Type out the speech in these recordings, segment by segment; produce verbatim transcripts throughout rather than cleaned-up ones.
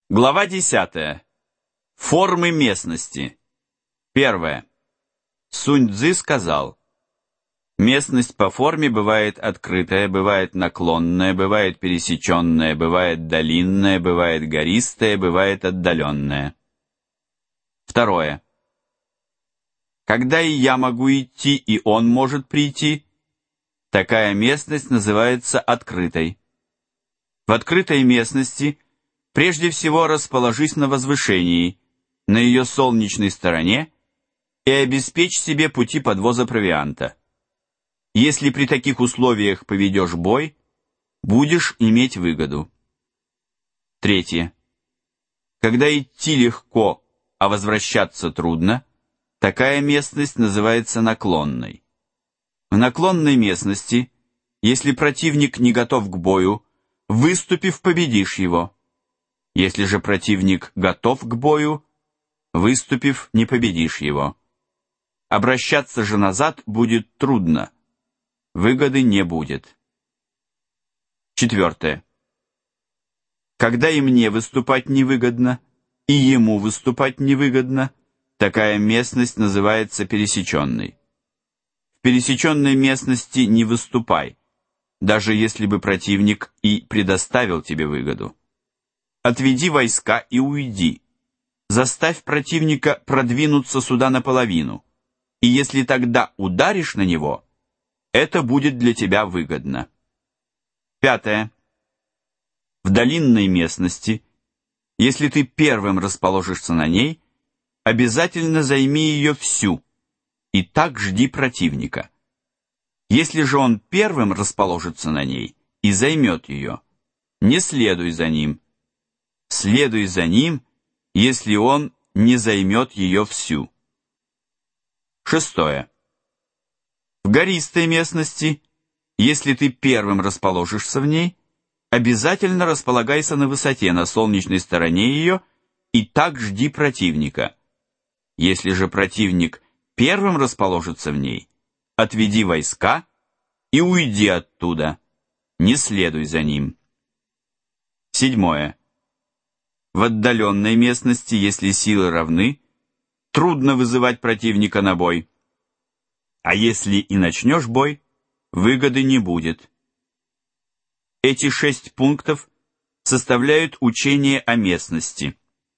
Глава десятая. Формы местности. Первое. Сунь-Цзы сказал: местность по форме бывает открытая, бывает наклонная, бывает пересеченная, бывает долинная, бывает гористая, бывает отдаленная. Второе. Когда и я могу идти, и он может прийти, такая местность называется открытой. В открытой местности прежде всего расположись на возвышении, на ее солнечной стороне, и обеспечь себе пути подвоза провианта. Если при таких условиях поведешь бой, будешь иметь выгоду. Третье. Когда идти легко, а возвращаться трудно, такая местность называется наклонной. В наклонной местности, если противник не готов к бою, выступив, победишь его. Если же противник готов к бою, выступив, не победишь его. Обращаться же назад будет трудно, выгоды не будет. Четвертое. Когда и мне выступать невыгодно, и ему выступать невыгодно, такая местность называется пересеченной. В пересеченной местности не выступай, даже если бы противник и предоставил тебе выгоду. Отведи войска и уйди. Заставь противника продвинуться сюда наполовину, и если тогда ударишь на него, это будет для тебя выгодно. Пятое. В долинной местности, если ты первым расположишься на ней, обязательно займи ее всю, и так жди противника. Если же он первым расположится на ней и займет ее, не следуй за ним. Следуй за ним, если он не займет ее всю. Шестое. В гористой местности, если ты первым расположишься в ней, обязательно располагайся на высоте, на солнечной стороне ее, и так жди противника. Если же противник первым расположится в ней, отведи войска и уйди оттуда, не следуй за ним. Седьмое. В отдаленной местности, если силы равны, трудно вызывать противника на бой. А если и начнешь бой, выгоды не будет. Эти шесть пунктов составляют учение о местности.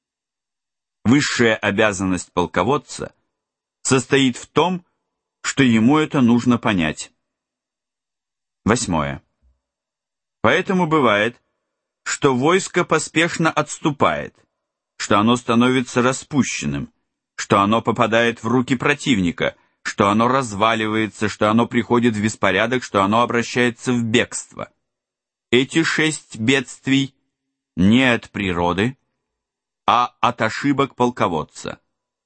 Высшая обязанность полководца состоит в том, что ему это нужно понять. Восьмое. Поэтому бывает, что войско поспешно отступает, что оно становится распущенным, что оно попадает в руки противника, что оно разваливается, что оно приходит в беспорядок, что оно обращается в бегство. Эти шесть бедствий не от природы, а от ошибок полководца.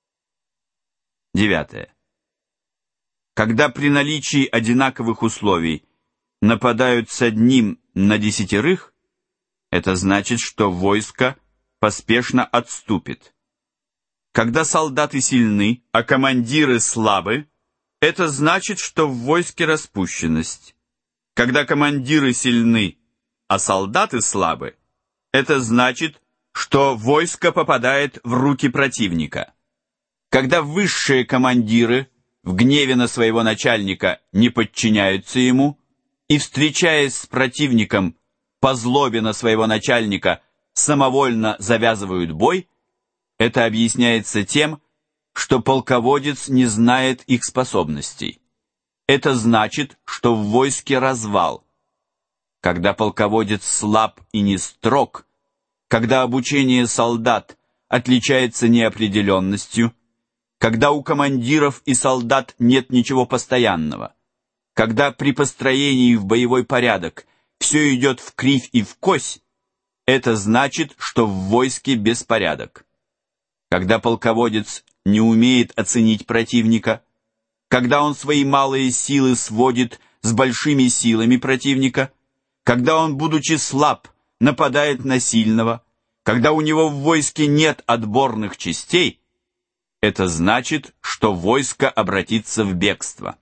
Девятое. Когда при наличии одинаковых условий нападают с одним на десятерых, это значит, что войско поспешно отступит. Когда солдаты сильны, а командиры слабы, это значит, что в войске распущенность. Когда командиры сильны, а солдаты слабы, это значит, что войско попадает в руки противника. Когда высшие командиры в гневе на своего начальника не подчиняются ему и, встречаясь с противником, по злобе на своего начальника самовольно завязывают бой, это объясняется тем, что полководец не знает их способностей. Это значит, что в войске развал. Когда полководец слаб и не строг, когда обучение солдат отличается неопределенностью, когда у командиров и солдат нет ничего постоянного, когда при построении в боевой порядок все идет в кривь и в кось, это значит, что в войске беспорядок. Когда полководец не умеет оценить противника, когда он свои малые силы сводит с большими силами противника, когда он, будучи слаб, нападает на сильного, когда у него в войске нет отборных частей, это значит, что войско обратится в бегство.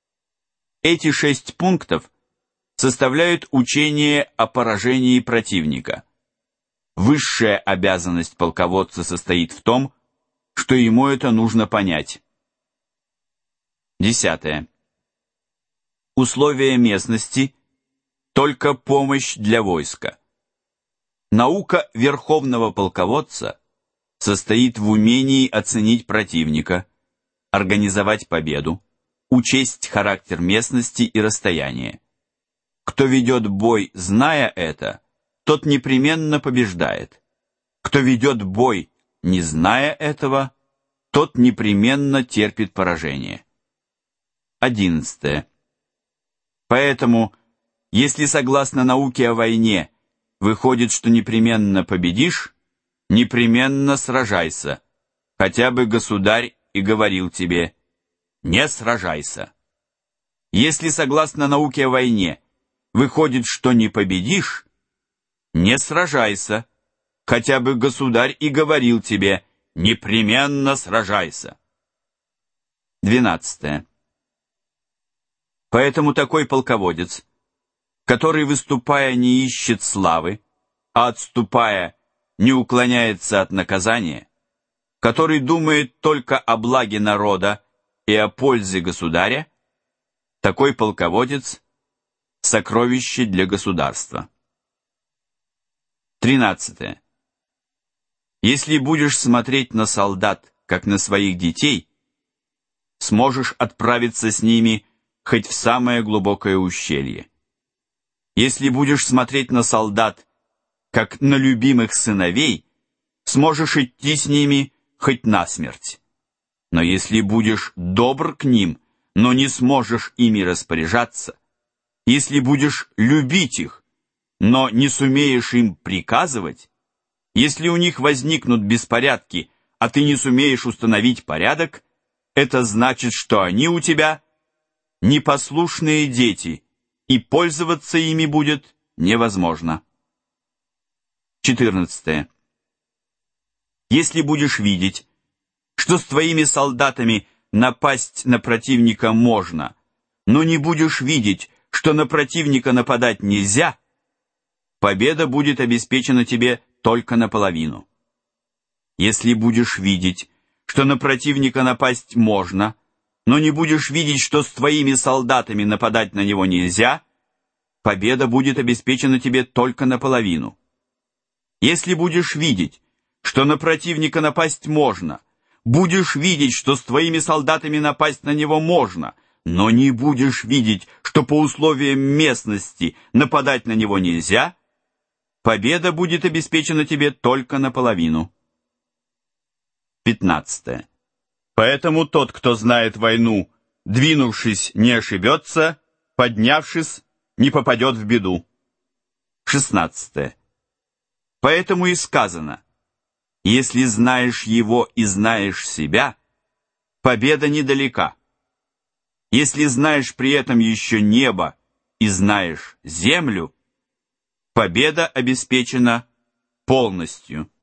Эти шесть пунктов составляют учение о поражении противника. В высшая обязанность полководца состоит в том, что ему это нужно понять. Десятое. Условия местности – только помощь для войска. Наука верховного полководца состоит в умении оценить противника, организовать победу, учесть характер местности и расстояния. Кто ведет бой, зная это, тот непременно побеждает. Кто ведет бой, не зная этого, тот непременно терпит поражение. Одиннадцатое. Поэтому, если согласно науке о войне выходит, что непременно победишь, непременно сражайся, хотя бы государь и говорил тебе: не сражайся. Если согласно науке о войне выходит, что не победишь, не сражайся, хотя бы государь и говорил тебе: непременно сражайся. Двенадцатое. Поэтому такой полководец, который, выступая, не ищет славы, а отступая, не уклоняется от наказания, который думает только о благе народа и о пользе государя, такой полководец — сокровище для государства. Тринадцатое. Если будешь смотреть на солдат, как на своих детей, сможешь отправиться с ними хоть в самое глубокое ущелье. Если будешь смотреть на солдат, как на любимых сыновей, сможешь идти с ними хоть насмерть. Но если будешь добр к ним, но не сможешь ими распоряжаться, если будешь любить их, но не сумеешь им приказывать, если у них возникнут беспорядки, а ты не сумеешь установить порядок, это значит, что они у тебя непослушные дети, и пользоваться ими будет невозможно. Четырнадцатое. Если будешь видеть, что с твоими солдатами напасть на противника можно, но не будешь видеть, что на противника нападать нельзя, победа будет обеспечена тебе только наполовину. Если будешь видеть, что на противника напасть можно, но не будешь видеть, что с твоими солдатами нападать на него нельзя, победа будет обеспечена тебе только наполовину. Если будешь видеть, что на противника напасть можно, будешь видеть, что с твоими солдатами напасть на него можно, но не будешь видеть, что по условиям местности нападать на него нельзя, победа будет обеспечена тебе только наполовину. Пятнадцатое. Поэтому тот, кто знает войну, двинувшись, не ошибется, поднявшись, не попадет в беду. Шестнадцатое. Поэтому и сказано: если знаешь его и знаешь себя, победа недалека. Если знаешь при этом еще небо и знаешь землю, победа обеспечена полностью.